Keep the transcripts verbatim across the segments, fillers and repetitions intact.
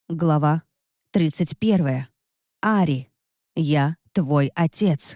Глава тридцать первая. Ари. Я твой отец.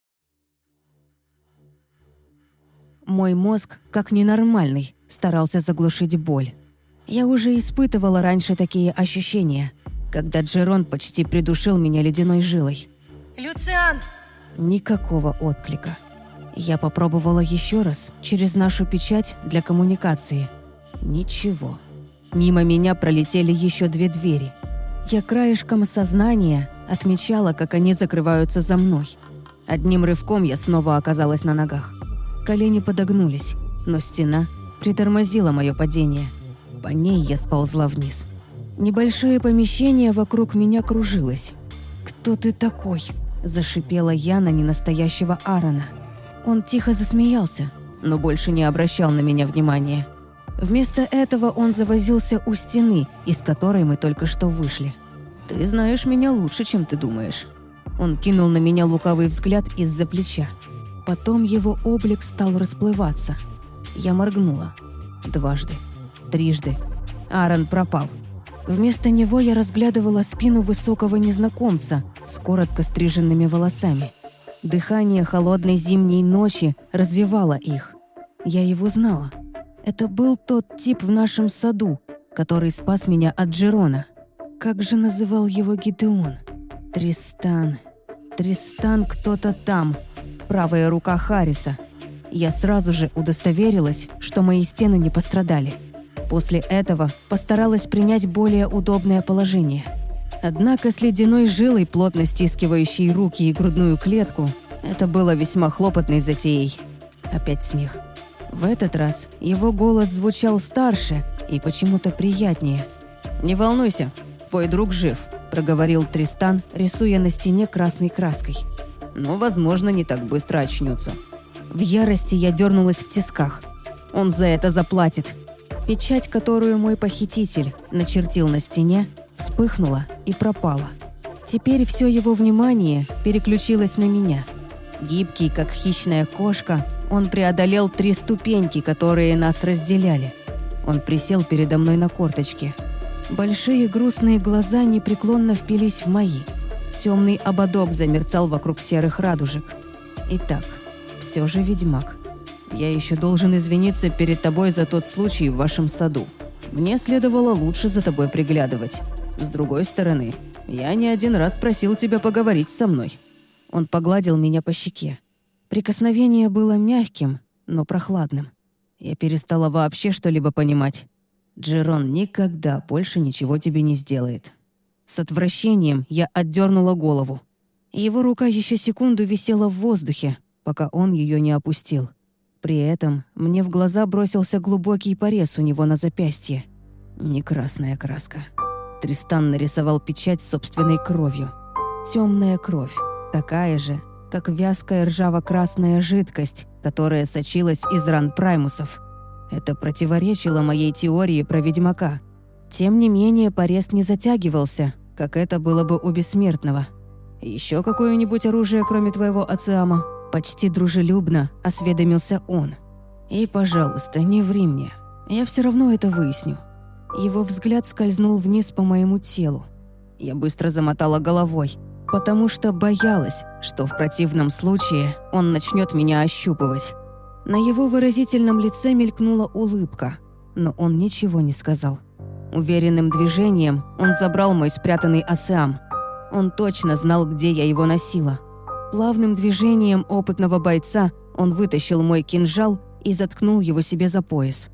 Мой мозг, как ненормальный, старался заглушить боль. Я уже испытывала раньше такие ощущения, когда Джерон почти придушил меня ледяной жилой. «Люциан!» Никакого отклика. Я попробовала еще раз через нашу печать для коммуникации. Ничего. Мимо меня пролетели еще две двери. Я краешком сознания отмечала, как они закрываются за мной. Одним рывком я снова оказалась на ногах. Колени подогнулись, но стена притормозила мое падение. По ней я сползла вниз. Небольшое помещение вокруг меня кружилось. «Кто ты такой?» – зашипела я на ненастоящего Аарона. Он тихо засмеялся, но больше не обращал на меня внимания. Вместо этого он завозился у стены, из которой мы только что вышли. «Ты знаешь меня лучше, чем ты думаешь». Он кинул на меня лукавый взгляд из-за плеча. Потом его облик стал расплываться. Я моргнула. Дважды. Трижды. Аарон пропал. Вместо него я разглядывала спину высокого незнакомца с коротко стриженными волосами. Дыхание холодной зимней ночи развевало их. Я его знала. Это был тот тип в нашем саду, который спас меня от Джерона. Как же называл его Гидеон? Тристан. Тристан кто-то там. Правая рука Харриса. Я сразу же удостоверилась, что мои стены не пострадали. После этого постаралась принять более удобное положение. Однако с ледяной жилой, плотно стискивающей руки и грудную клетку, это было весьма хлопотной затеей. Опять смех. В этот раз его голос звучал старше и почему-то приятнее. «Не волнуйся, твой друг жив», – проговорил Тристан, рисуя на стене красной краской. «Но, возможно, не так быстро очнется». В ярости я дернулась в тисках. Он за это заплатит. Печать, которую мой похититель начертил на стене, вспыхнула и пропала. Теперь все его внимание переключилось на меня. Гибкий, как хищная кошка, он преодолел три ступеньки, которые нас разделяли. Он присел передо мной на корточки. Большие грустные глаза непреклонно впились в мои. Темный ободок замерцал вокруг серых радужек. Итак, все же ведьмак. Я еще должен извиниться перед тобой за тот случай в вашем саду. Мне следовало лучше за тобой приглядывать. С другой стороны, я не один раз просил тебя поговорить со мной». Он погладил меня по щеке. Прикосновение было мягким, но прохладным. Я перестала вообще что-либо понимать. «Джерон никогда больше ничего тебе не сделает». С отвращением я отдернула голову. Его рука еще секунду висела в воздухе, пока он ее не опустил. При этом мне в глаза бросился глубокий порез у него на запястье. Не красная краска. Тристан нарисовал печать собственной кровью. Темная кровь, такая же, как вязкая ржаво-красная жидкость, которая сочилась из ран праймусов. Это противоречило моей теории про ведьмака. Тем не менее, порез не затягивался, как это было бы у бессмертного. «Еще какое-нибудь оружие, кроме твоего Ациама?» Почти дружелюбно осведомился он. «И, пожалуйста, не ври мне. Я все равно это выясню». Его взгляд скользнул вниз по моему телу. Я быстро замотала головой, потому что боялась, что в противном случае он начнет меня ощупывать. На его выразительном лице мелькнула улыбка, но он ничего не сказал. Уверенным движением он забрал мой спрятанный Ациам. Он точно знал, где я его носила. Плавным движением опытного бойца он вытащил мой кинжал и заткнул его себе за пояс.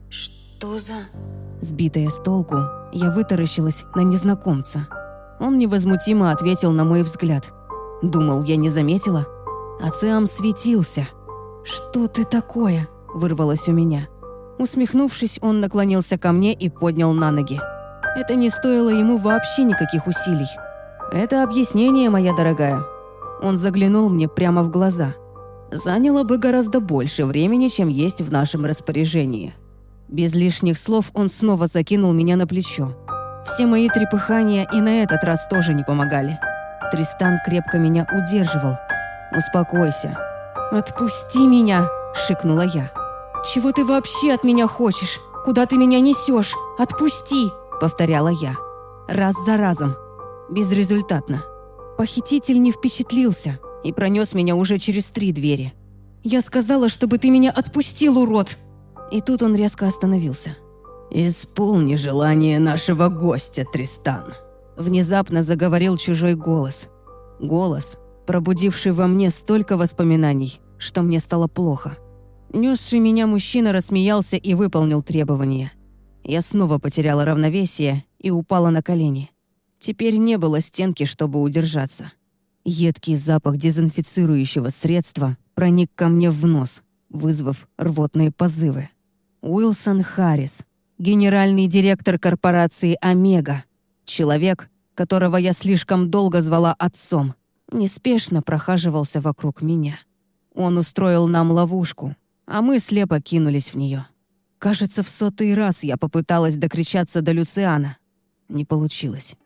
«Что за...» Сбитая с толку, я вытаращилась на незнакомца. Он невозмутимо ответил на мой взгляд. Думал, я не заметила? Ациам светился. «Что ты такое?» – вырвалось у меня. Усмехнувшись, он наклонился ко мне и поднял на ноги. Это не стоило ему вообще никаких усилий. «Это объяснение, моя дорогая». Он заглянул мне прямо в глаза. «Заняло бы гораздо больше времени, чем есть в нашем распоряжении». Без лишних слов он снова закинул меня на плечо. Все мои трепыхания и на этот раз тоже не помогали. Тристан крепко меня удерживал. «Успокойся». «Отпусти меня!» – шикнула я. «Чего ты вообще от меня хочешь? Куда ты меня несешь? Отпусти!» – повторяла я. Раз за разом. Безрезультатно. Похититель не впечатлился и пронес меня уже через три двери. «Я сказала, чтобы ты меня отпустил, урод!» И тут он резко остановился. «Исполни желание нашего гостя, Тристан», — внезапно заговорил чужой голос. Голос, пробудивший во мне столько воспоминаний, что мне стало плохо. Несший меня мужчина рассмеялся и выполнил требования. Я снова потеряла равновесие и упала на колени. Теперь не было стенки, чтобы удержаться. Едкий запах дезинфицирующего средства проник ко мне в нос, вызвав рвотные позывы. Уилсон Харрис, генеральный директор корпорации «Омега», человек, которого я слишком долго звала отцом, неспешно прохаживался вокруг меня. Он устроил нам ловушку, а мы слепо кинулись в нее. Кажется, в сотый раз я попыталась докричаться до Люциана. Не получилось.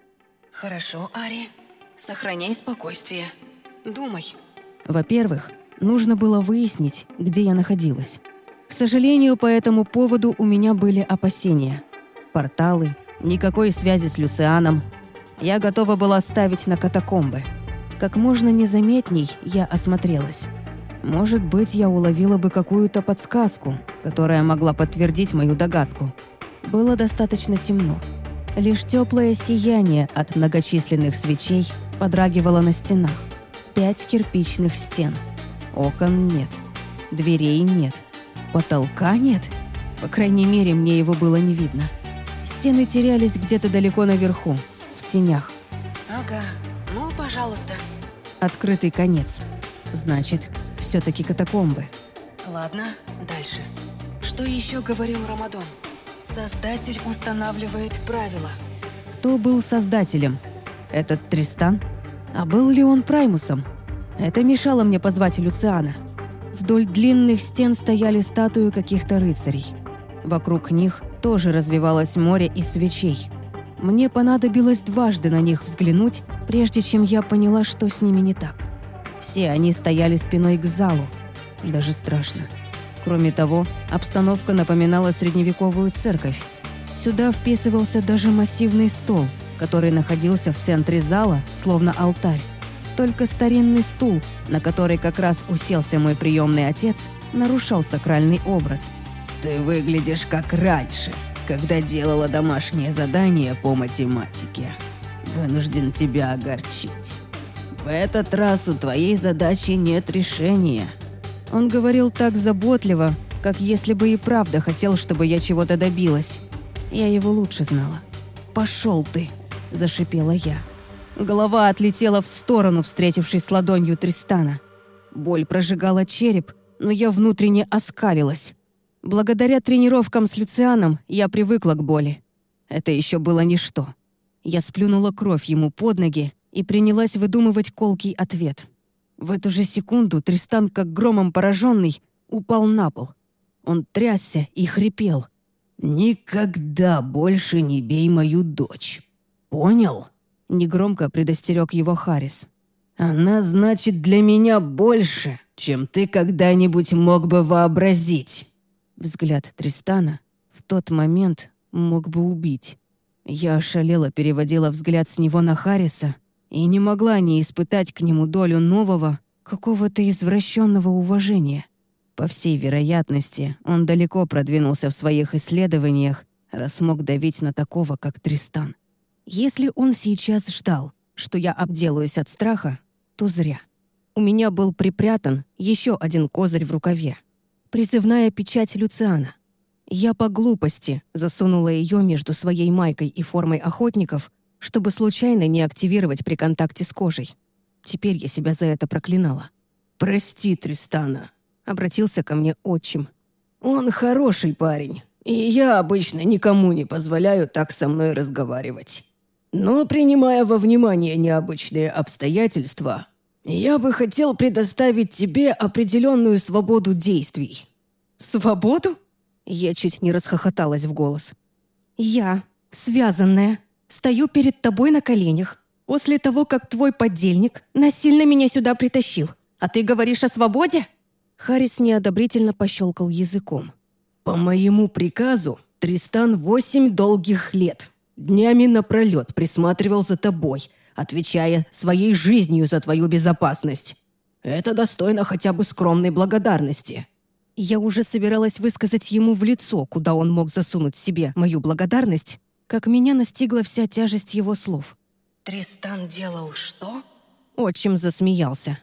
«Хорошо, Ари. Сохраняй спокойствие. Думай». Во-первых, нужно было выяснить, где я находилась. К сожалению, по этому поводу у меня были опасения. Порталы, никакой связи с Люцианом. Я готова была ставить на катакомбы. Как можно незаметней я осмотрелась. Может быть, я уловила бы какую-то подсказку, которая могла подтвердить мою догадку. Было достаточно темно. Лишь теплое сияние от многочисленных свечей подрагивало на стенах. Пять кирпичных стен. Окон нет. Дверей нет. Потолка нет. По крайней мере, мне его было не видно. Стены терялись где-то далеко наверху, в тенях. «Ага, ну, пожалуйста». Открытый конец. Значит, все-таки катакомбы. Ладно, дальше. Что еще говорил Рамадон? Создатель устанавливает правила. Кто был создателем? Этот Тристан? А был ли он Праймусом? Это мешало мне позвать Люциана. Вдоль длинных стен стояли статуи каких-то рыцарей. Вокруг них тоже развивалось море из свечей. Мне понадобилось дважды на них взглянуть, прежде чем я поняла, что с ними не так. Все они стояли спиной к залу. Даже страшно. Кроме того, обстановка напоминала средневековую церковь. Сюда вписывался даже массивный стол, который находился в центре зала, словно алтарь. Только старинный стул, на который как раз уселся мой приемный отец, нарушал сакральный образ. «Ты выглядишь как раньше, когда делала домашнее задание по математике. Вынужден тебя огорчить. В этот раз у твоей задачи нет решения». Он говорил так заботливо, как если бы и правда хотел, чтобы я чего-то добилась. Я его лучше знала. «Пошел ты!» – зашипела я. Голова отлетела в сторону, встретившись с ладонью Тристана. Боль прожигала череп, но я внутренне оскалилась. Благодаря тренировкам с Люцианом я привыкла к боли. Это еще было ничто. Я сплюнула кровь ему под ноги и принялась выдумывать колкий ответ. В эту же секунду Тристан, как громом пораженный, упал на пол. Он трясся и хрипел. «Никогда больше не бей мою дочь. Понял?» — негромко предостерег его Харрис. «Она значит для меня больше, чем ты когда-нибудь мог бы вообразить». Взгляд Тристана в тот момент мог бы убить. Я ошалела, переводила взгляд с него на Харриса и не могла не испытать к нему долю нового, какого-то извращенного уважения. По всей вероятности, он далеко продвинулся в своих исследованиях, раз смог давить на такого, как Тристан. Если он сейчас ждал, что я обделаюсь от страха, то зря. У меня был припрятан еще один козырь в рукаве. Призывная печать Люциана. Я по глупости засунула ее между своей майкой и формой охотников, чтобы случайно не активировать при контакте с кожей. Теперь я себя за это проклинала. «Прости Тристана», — обратился ко мне отчим. «Он хороший парень, и я обычно никому не позволяю так со мной разговаривать. Но, принимая во внимание необычные обстоятельства, я бы хотел предоставить тебе определенную свободу действий». «Свободу?» Я чуть не расхохоталась в голос. «Я, связанная, стою перед тобой на коленях после того, как твой подельник насильно меня сюда притащил. А ты говоришь о свободе?» Харрис неодобрительно пощелкал языком. «По моему приказу, Тристан восемь долгих лет. Днями напролет присматривал за тобой, отвечая своей жизнью за твою безопасность. Это достойно хотя бы скромной благодарности». Я уже собиралась высказать ему в лицо, куда он мог засунуть себе мою благодарность, как меня настигла вся тяжесть его слов. Тристан делал что? Отчим засмеялся.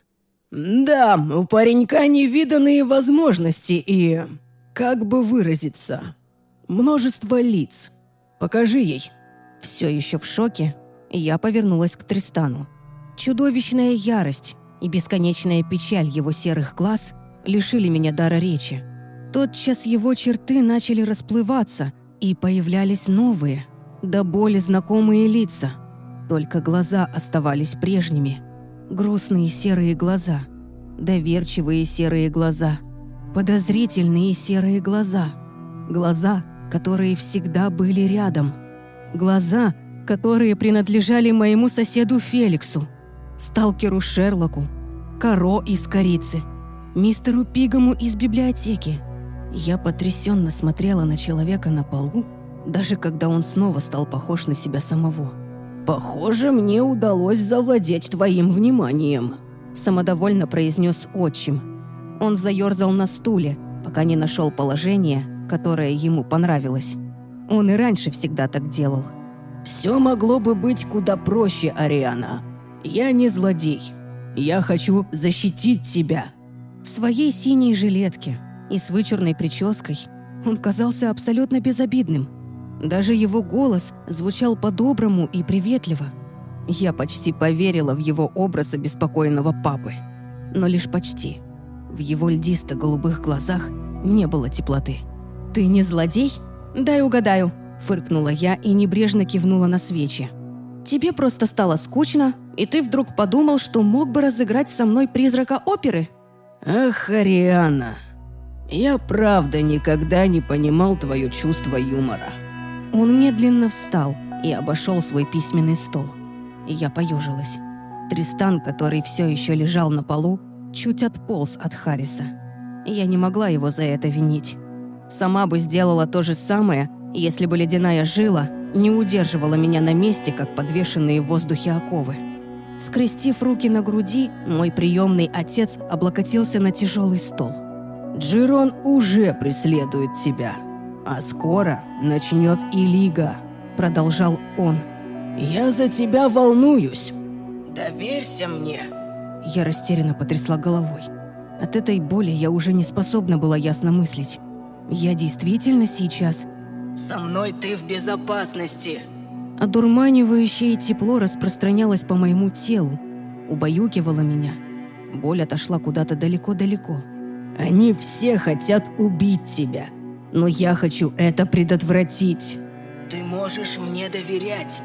«Да, у паренька невиданные возможности и... как бы выразиться... множество лиц. Покажи ей». Все еще в шоке, я повернулась к Тристану. Чудовищная ярость и бесконечная печаль его серых глаз лишили меня дара речи. Тотчас его черты начали расплываться, и появлялись новые, до боли знакомые лица. Только глаза оставались прежними. Грустные серые глаза, доверчивые серые глаза, подозрительные серые глаза. Глаза, которые всегда были рядом. Глаза, которые принадлежали моему соседу Феликсу, сталкеру Шерлоку, Каро из корицы, мистеру Пигому из библиотеки. Я потрясенно смотрела на человека на полу, даже когда он снова стал похож на себя самого. «Похоже, мне удалось завладеть твоим вниманием», — самодовольно произнес отчим. Он заерзал на стуле, пока не нашел положение, которое ему понравилось. Он и раньше всегда так делал. «Все могло бы быть куда проще, Ариана. Я не злодей. Я хочу защитить тебя». В своей синей жилетке и с вычурной прической он казался абсолютно безобидным. Даже его голос звучал по-доброму и приветливо. Я почти поверила в его образ обеспокоенного папы. Но лишь почти. В его льдисто-голубых глазах не было теплоты. «Ты не злодей? Дай угадаю», — фыркнула я и небрежно кивнула на свечи. «Тебе просто стало скучно, и ты вдруг подумал, что мог бы разыграть со мной призрака оперы?» «Ах, Ариана, я правда никогда не понимал твое чувство юмора». Он медленно встал и обошел свой письменный стол. И я поежилась. Тристан, который все еще лежал на полу, чуть отполз от Харриса. Я не могла его за это винить. Сама бы сделала то же самое, если бы ледяная жила не удерживала меня на месте, как подвешенные в воздухе оковы. Скрестив руки на груди, мой приемный отец облокотился на тяжелый стол. «Джирон уже преследует тебя, а скоро начнет и Лига», — продолжал он. «Я за тебя волнуюсь. Доверься мне». Я растерянно потрясла головой. От этой боли я уже не способна была ясно мыслить. Я действительно сейчас... «Со мной ты в безопасности». Одурманивающее тепло распространялось по моему телу, убаюкивало меня. Боль отошла куда-то далеко-далеко. «Они все хотят убить тебя, но я хочу это предотвратить». «Ты можешь мне доверять.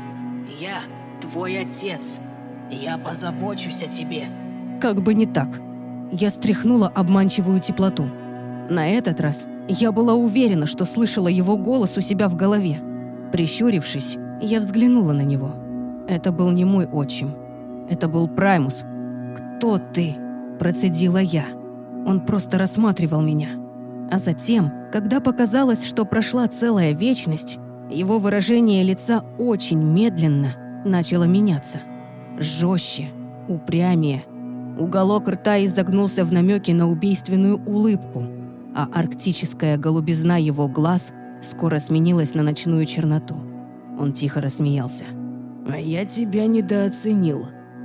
Я твой отец. Я позабочусь о тебе». Как бы не так. Я стряхнула обманчивую теплоту. На этот раз я была уверена, что слышала его голос у себя в голове. Прищурившись, я взглянула на него. Это был не мой отчим. Это был Праймус. «Кто ты?» – процедила я. Он просто рассматривал меня. А затем, когда показалось, что прошла целая вечность, его выражение лица очень медленно начало меняться. Жестче, упрямее. Уголок рта изогнулся в намеке на убийственную улыбку, а арктическая голубизна его глаз скоро сменилась на ночную черноту. Он тихо рассмеялся. «А я тебя недооценил».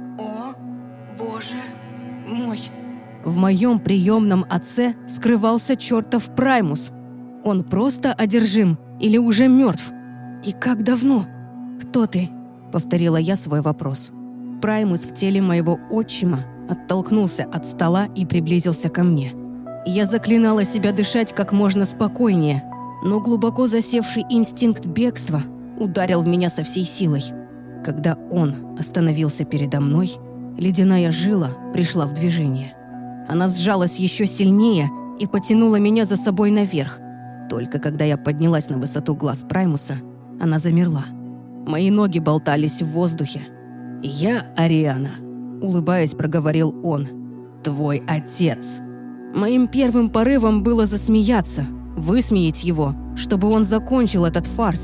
О, боже мой. В моем приемном отце скрывался чертов Праймус. Он просто одержим или уже мертв? И как давно? «Кто ты?» — повторила я свой вопрос. Праймус в теле моего отчима оттолкнулся от стола и приблизился ко мне. Я заклинала себя дышать как можно спокойнее, но глубоко засевший инстинкт бегства ударил в меня со всей силой. Когда он остановился передо мной, ледяная жила пришла в движение. Она сжалась еще сильнее и потянула меня за собой наверх. Только когда я поднялась на высоту глаз Праймуса, она замерла. Мои ноги болтались в воздухе. «Я Ариана», — улыбаясь, проговорил он. «Твой отец». Моим первым порывом было засмеяться, высмеять его, чтобы он закончил этот фарс.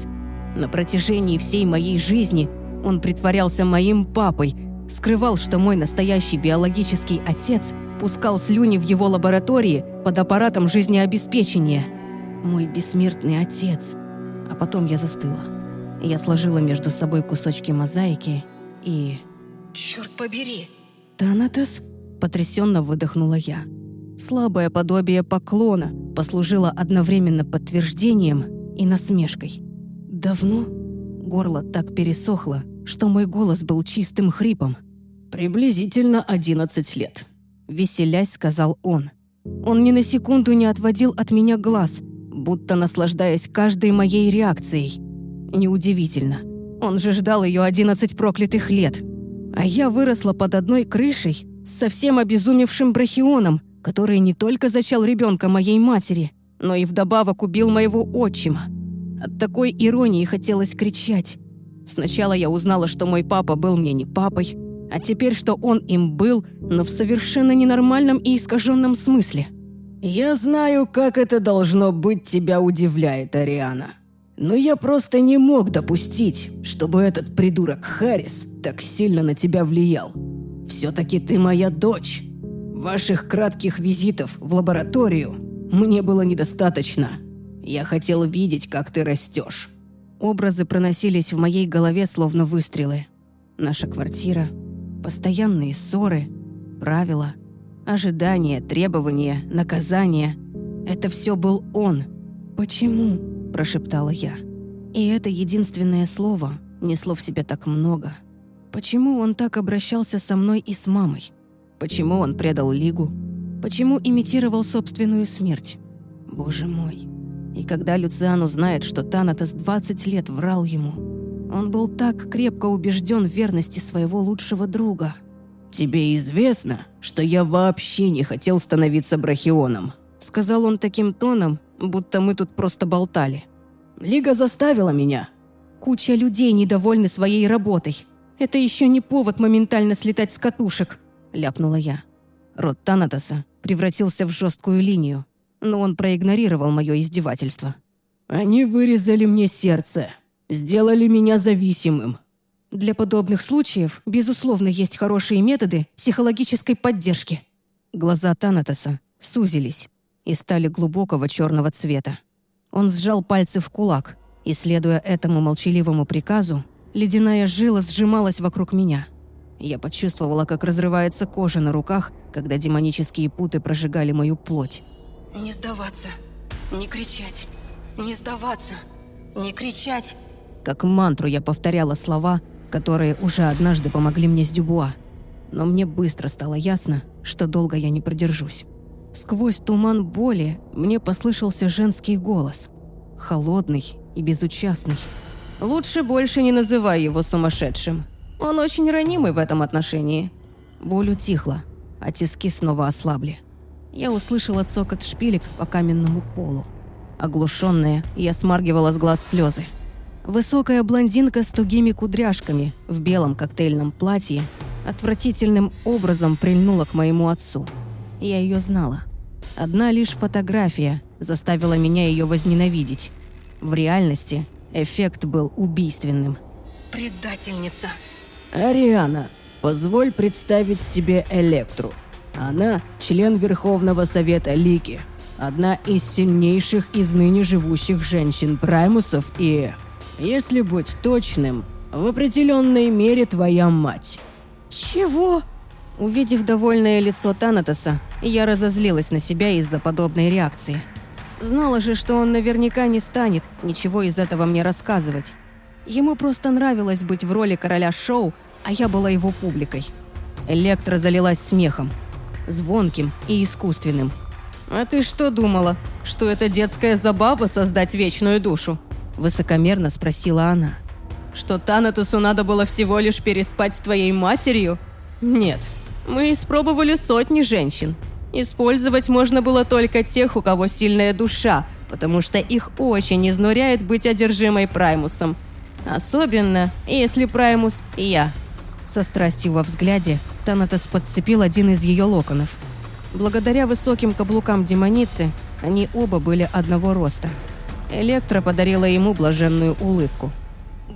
На протяжении всей моей жизни он притворялся моим папой, скрывал, что мой настоящий биологический отец пускал слюни в его лаборатории под аппаратом жизнеобеспечения. Мой бессмертный отец. А потом я застыла. Я сложила между собой кусочки мозаики и... Черт побери! «Танатос?» – потрясенно выдохнула я. Слабое подобие поклона послужило одновременно подтверждением и насмешкой. «Давно?» Горло так пересохло, что мой голос был чистым хрипом. «Приблизительно одиннадцать лет», — веселясь сказал он. Он ни на секунду не отводил от меня глаз, будто наслаждаясь каждой моей реакцией. Неудивительно. Он же ждал ее одиннадцать проклятых лет. А я выросла под одной крышей с совсем обезумевшим брахионом, который не только зачал ребенка моей матери, но и вдобавок убил моего отчима. От такой иронии хотелось кричать. Сначала я узнала, что мой папа был мне не папой, а теперь, что он им был, но в совершенно ненормальном и искаженном смысле. «Я знаю, как это должно быть тебя удивляет, Ариана. Но я просто не мог допустить, чтобы этот придурок Харрис так сильно на тебя влиял. Все-таки ты моя дочь. Ваших кратких визитов в лабораторию мне было недостаточно. Я хотел видеть, как ты растешь». Образы проносились в моей голове, словно выстрелы. Наша квартира, постоянные ссоры, правила, ожидания, требования, наказания. Это все был он. «Почему?» – прошептала я. И это единственное слово несло в себе так много. Почему он так обращался со мной и с мамой? Почему он предал Лигу? Почему имитировал собственную смерть? Боже мой. И когда Люциан узнает, что Танатос двадцать лет врал ему, он был так крепко убежден в верности своего лучшего друга. «Тебе известно, что я вообще не хотел становиться брахионом», — сказал он таким тоном, будто мы тут просто болтали. «Лига заставила меня». «Куча людей недовольны своей работой. Это еще не повод моментально слетать с катушек», — ляпнула я. Рот Танатоса превратился в жесткую линию, но он проигнорировал мое издевательство. «Они вырезали мне сердце, сделали меня зависимым». Для подобных случаев, безусловно, есть хорошие методы психологической поддержки. Глаза Танатоса сузились и стали глубокого черного цвета. Он сжал пальцы в кулак, и, следуя этому молчаливому приказу, ледяная жила сжималась вокруг меня. Я почувствовала, как разрывается кожа на руках, когда демонические путы прожигали мою плоть. «Не сдаваться, не кричать, не сдаваться, не кричать». Как мантру я повторяла слова, которые уже однажды помогли мне с Дюбуа. Но мне быстро стало ясно, что долго я не продержусь. Сквозь туман боли мне послышался женский голос. Холодный и безучастный. «Лучше больше не называй его сумасшедшим. Он очень ранимый в этом отношении». Боль утихла, а тиски снова ослабли. Я услышала цокот шпилек по каменному полу. Оглушенная, я смаргивала с глаз слезы. Высокая блондинка с тугими кудряшками в белом коктейльном платье отвратительным образом прильнула к моему отцу. Я ее знала. Одна лишь фотография заставила меня ее возненавидеть. В реальности эффект был убийственным. «Предательница!» «Ариана, позволь представить тебе Электру. Она член Верховного Совета Лиги, одна из сильнейших из ныне живущих женщин-праймусов и, если быть точным, в определенной мере твоя мать». «Чего?» Увидев довольное лицо Танатоса, я разозлилась на себя из-за подобной реакции. Знала же, что он наверняка не станет ничего из этого мне рассказывать. Ему просто нравилось быть в роли короля шоу, а я была его публикой. Электра залилась смехом. Звонким и искусственным. «А ты что думала, что это детская забава создать вечную душу?» Высокомерно спросила она. «Что Танатосу надо было всего лишь переспать с твоей матерью? Нет, мы испробовали сотни женщин. Использовать можно было только тех, у кого сильная душа, потому что их очень изнуряет быть одержимой Праймусом. Особенно, если Праймус – я». Со страстью во взгляде Танатос подцепил один из ее локонов. Благодаря высоким каблукам демоницы они оба были одного роста. Электра подарила ему блаженную улыбку –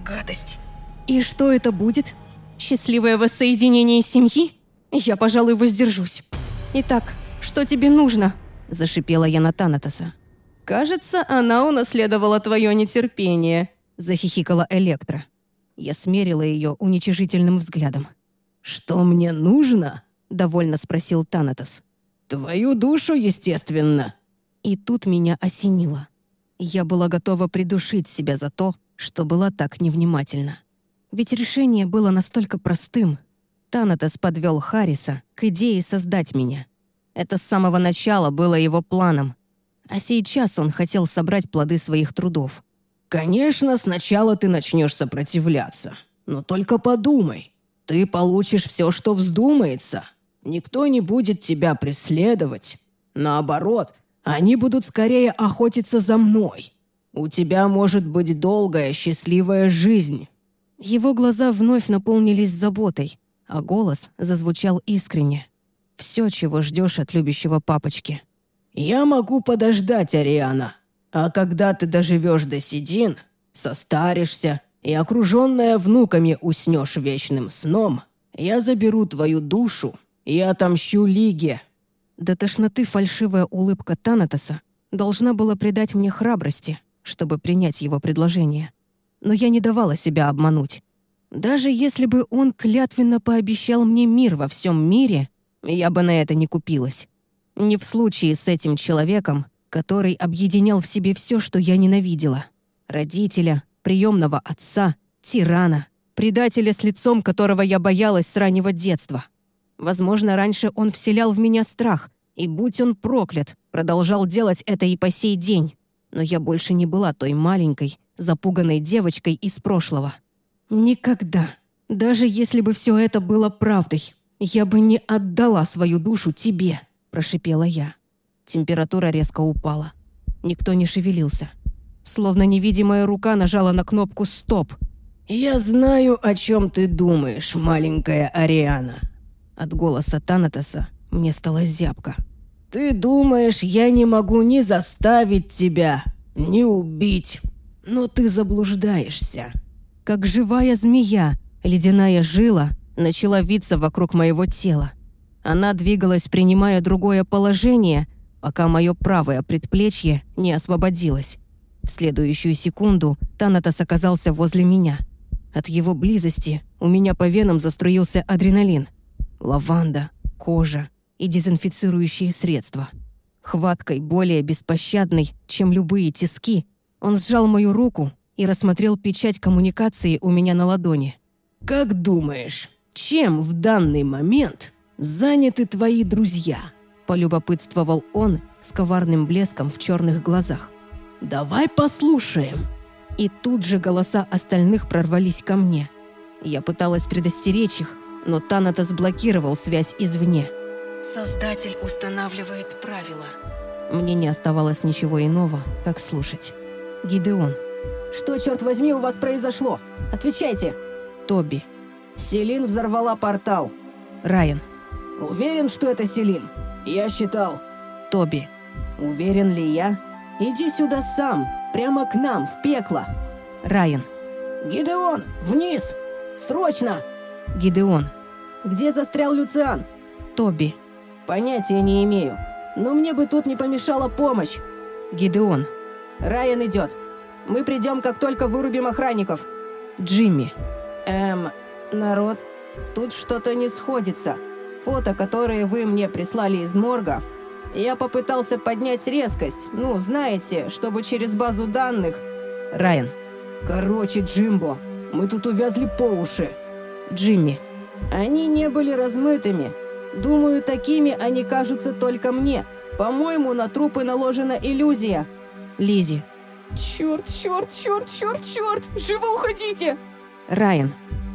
гадость. И что это будет? Счастливое воссоединение семьи? Я, пожалуй, воздержусь. Итак, что тебе нужно? Зашипела я на Танатоса. Кажется, она унаследовала твое нетерпение, захихикала Электра. Я смерила ее уничижительным взглядом. «Что мне нужно?» — довольно спросил Танатос. «Твою душу, естественно». И тут меня осенило. Я была готова придушить себя за то, что была так невнимательна. Ведь решение было настолько простым. Танатос подвел Харриса к идее создать меня. Это с самого начала было его планом. А сейчас он хотел собрать плоды своих трудов. «Конечно, сначала ты начнешь сопротивляться. Но только подумай. Ты получишь все, что вздумается. Никто не будет тебя преследовать. Наоборот, они будут скорее охотиться за мной. У тебя может быть долгая, счастливая жизнь». Его глаза вновь наполнились заботой, а голос зазвучал искренне. «Все, чего ждешь от любящего папочки». «Я могу подождать, Ариана. А когда ты доживешь до седин, состаришься и, окруженная внуками, уснешь вечным сном, я заберу твою душу и отомщу Лиге». До тошноты фальшивая улыбка Танатоса должна была придать мне храбрости, чтобы принять его предложение. Но я не давала себя обмануть. Даже если бы он клятвенно пообещал мне мир во всем мире, я бы на это не купилась. Не в случае с этим человеком, который объединял в себе все, что я ненавидела. Родителя, приемного отца, тирана, предателя, с лицом которого я боялась с раннего детства. Возможно, раньше он вселял в меня страх, и, будь он проклят, продолжал делать это и по сей день. Но я больше не была той маленькой, запуганной девочкой из прошлого. Никогда, даже если бы все это было правдой, я бы не отдала свою душу тебе, прошипела я. Температура резко упала. Никто не шевелился. Словно невидимая рука нажала на кнопку «Стоп». «Я знаю, о чем ты думаешь, маленькая Ариана». От голоса Танатоса мне стало зябко. «Ты думаешь, я не могу ни заставить тебя, ни убить, но ты заблуждаешься». Как живая змея, ледяная жила начала виться вокруг моего тела. Она двигалась, принимая другое положение, пока мое правое предплечье не освободилось. В следующую секунду Танатос оказался возле меня. От его близости у меня по венам заструился адреналин. Лаванда, кожа и дезинфицирующие средства. Хваткой более беспощадной, чем любые тиски, он сжал мою руку и рассмотрел печать коммуникации у меня на ладони. «Как думаешь, чем в данный момент заняты твои друзья?» – полюбопытствовал он с коварным блеском в черных глазах. «Давай послушаем». И тут же голоса остальных прорвались ко мне. Я пыталась предостеречь их, но Танатос блокировал связь извне. Создатель устанавливает правила. Мне не оставалось ничего иного, как слушать. Гидеон. «Что, черт возьми, у вас произошло? Отвечайте!» Тоби. «Селин взорвала портал». Райан. «Уверен, что это Селин? Я считал». Тоби. «Уверен ли я? Иди сюда сам, прямо к нам, в пекло». Райан. «Гидеон, вниз! Срочно!» Гидеон. «Где застрял Люциан?» Тоби. «Понятия не имею, но мне бы тут не помешала помощь». Гидеон. «Райан идет. Мы придем, как только вырубим охранников». Джимми. «Эм, народ, тут что-то не сходится. Фото, которые вы мне прислали из морга, я попытался поднять резкость, ну, знаете, чтобы через базу данных». Райан. «Короче, Джимбо, мы тут увязли по уши». Джимми. «Они не были размытыми. Думаю, такими они кажутся только мне. По-моему, на трупы наложена иллюзия». Лизи. «Черт, черт, черт, черт, черт! Живо уходите!» Райан.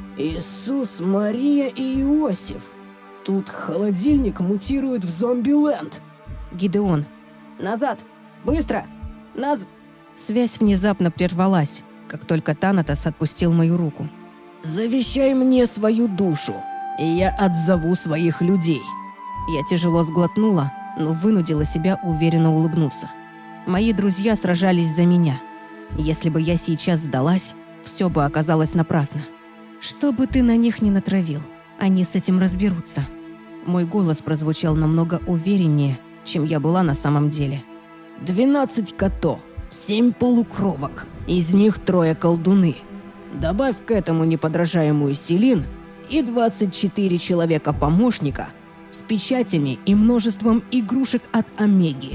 «Иисус, Мария и Иосиф. Тут холодильник мутирует в зомби-ленд». Гидеон. «Назад! Быстро! Нас...» Связь внезапно прервалась, как только Танатос отпустил мою руку. «Завещай мне свою душу, и я отзову своих людей». Я тяжело сглотнула, но вынудила себя уверенно улыбнуться. Мои друзья сражались за меня. Если бы я сейчас сдалась, все бы оказалось напрасно. Что бы ты на них ни натравил, они с этим разберутся. Мой голос прозвучал намного увереннее, чем я была на самом деле. «Двенадцать котов, семь полукровок, из них трое колдуны. Добавь к этому неподражаемую Селин и двадцать четыре человека-помощника с печатями и множеством игрушек от Омеги.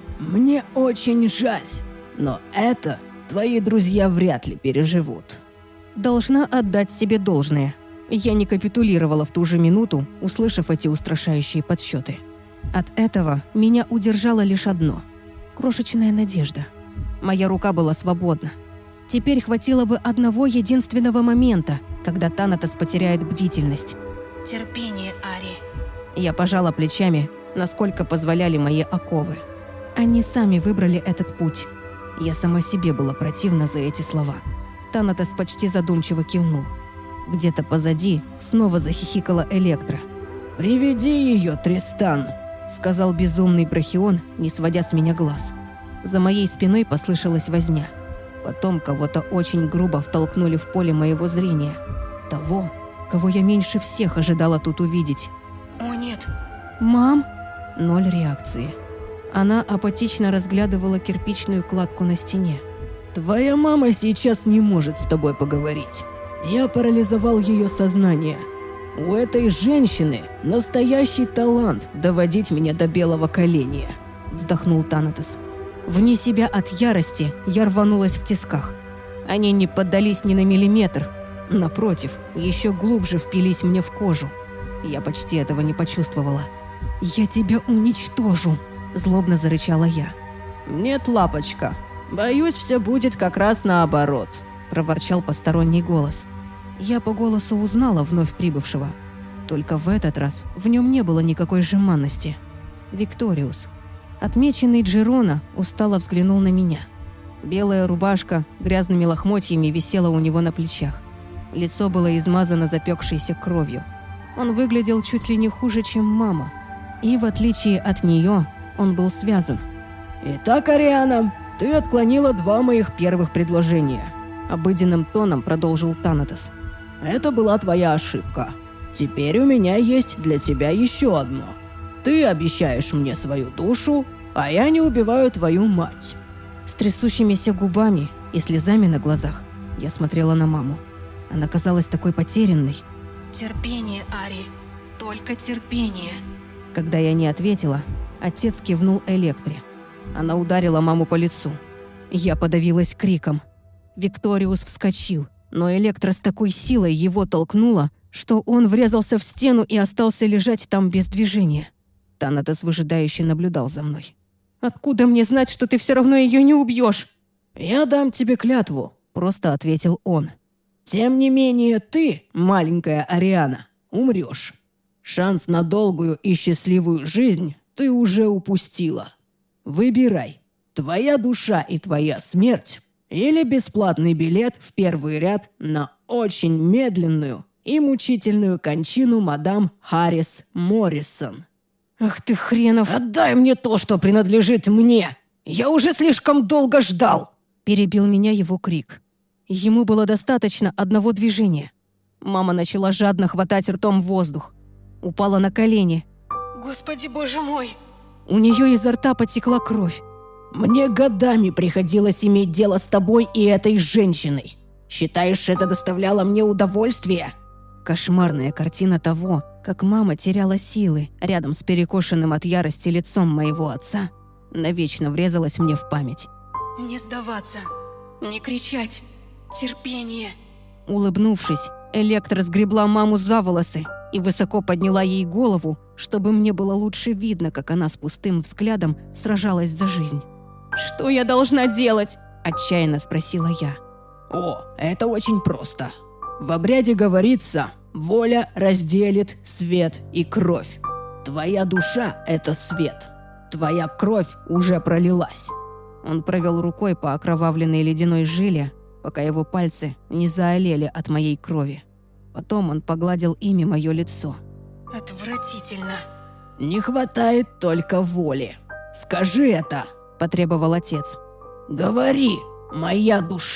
Мне очень жаль, но это твои друзья вряд ли переживут». Должна отдать себе должное. Я не капитулировала в ту же минуту, услышав эти устрашающие подсчеты. От этого меня удержало лишь одно – крошечная надежда. Моя рука была свободна. Теперь хватило бы одного единственного момента, когда Танатос потеряет бдительность. Терпение, Ари. Я пожала плечами, насколько позволяли мои оковы. Они сами выбрали этот путь. Я сама себе была противна за эти слова. Танатос почти задумчиво кивнул. Где-то позади снова захихикала Электра. «Приведи ее, Тристан», — сказал безумный Брахион, не сводя с меня глаз. За моей спиной послышалась возня. Потом кого-то очень грубо втолкнули в поле моего зрения. Того, кого я меньше всех ожидала тут увидеть. О, нет. «Мам?» Ноль реакции. Она апатично разглядывала кирпичную кладку на стене. «Твоя мама сейчас не может с тобой поговорить. Я парализовал ее сознание. У этой женщины настоящий талант доводить меня до белого коленя», — вздохнул Танатос. Вне себя от ярости я рванулась в тисках. Они не поддались ни на миллиметр. Напротив, еще глубже впились мне в кожу. Я почти этого не почувствовала. «Я тебя уничтожу!» – злобно зарычала я. «Нет, лапочка, боюсь, все будет как раз наоборот», – проворчал посторонний голос. Я по голосу узнала вновь прибывшего. Только в этот раз в нем не было никакой жеманности. Викториус. Отмеченный Джерона устало взглянул на меня. Белая рубашка грязными лохмотьями висела у него на плечах. Лицо было измазано запекшейся кровью. Он выглядел чуть ли не хуже, чем мама. И в отличие от нее, он был связан. «Итак, Ариана, ты отклонила два моих первых предложения», — обыденным тоном продолжил Танатос. «Это была твоя ошибка. Теперь у меня есть для тебя еще одно. Ты обещаешь мне свою душу, а я не убиваю твою мать». С трясущимися губами и слезами на глазах я смотрела на маму. Она казалась такой потерянной. «Терпение, Ари, только терпение». Когда я не ответила, отец кивнул Электре. Она ударила маму по лицу. Я подавилась криком. Викториус вскочил, но Электра с такой силой его толкнула, что он врезался в стену и остался лежать там без движения. Танатос выжидающе наблюдал за мной. «Откуда мне знать, что ты все равно ее не убьешь?» «Я дам тебе клятву», — просто ответил он. «Тем не менее ты, маленькая Ариана, умрешь. Шанс на долгую и счастливую жизнь ты уже упустила. Выбирай, твоя душа и твоя смерть или бесплатный билет в первый ряд на очень медленную и мучительную кончину мадам Харрис Моррисон». «Ах ты хренов! Отдай мне то, что принадлежит мне! Я уже слишком долго ждал!» Перебил меня его крик. Ему было достаточно одного движения. Мама начала жадно хватать ртом воздух. Упала на колени. «Господи, боже мой!» У нее изо рта потекла кровь. «Мне годами приходилось иметь дело с тобой и этой женщиной. Считаешь, это доставляло мне удовольствие?» Кошмарная картина того, как мама теряла силы рядом с перекошенным от ярости лицом моего отца, навечно врезалась мне в память. «Не сдаваться, не кричать, терпение». Улыбнувшись, Электра сгребла маму за волосы и высоко подняла ей голову, чтобы мне было лучше видно, как она с пустым взглядом сражалась за жизнь. «Что я должна делать?» – отчаянно спросила я. «О, это очень просто. В обряде говорится, воля разделит свет и кровь. Твоя душа – это свет. Твоя кровь уже пролилась». Он провел рукой по окровавленной ледяной жиле, пока его пальцы не заолели от моей крови. Потом он погладил ими мое лицо. «Отвратительно». «Не хватает только воли. Скажи это», – потребовал отец. «Говори, моя душа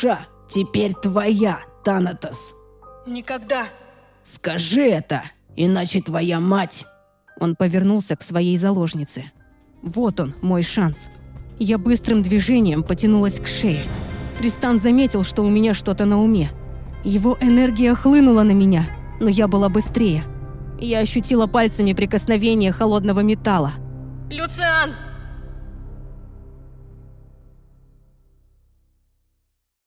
теперь твоя, Танатос. Никогда. Скажи это, иначе твоя мать... Он повернулся к своей заложнице. Вот он, мой шанс. Я быстрым движением потянулась к шее. Тристан заметил, что у меня что-то на уме. Его энергия хлынула на меня, но я была быстрее. Я ощутила пальцами прикосновение холодного металла. Люциан!